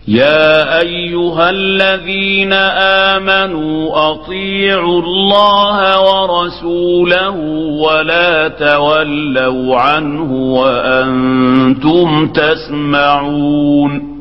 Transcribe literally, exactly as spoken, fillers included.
يا أيها الذين آمنوا أطيعوا الله ورسوله ولا تولوا عنه وأنتم تسمعون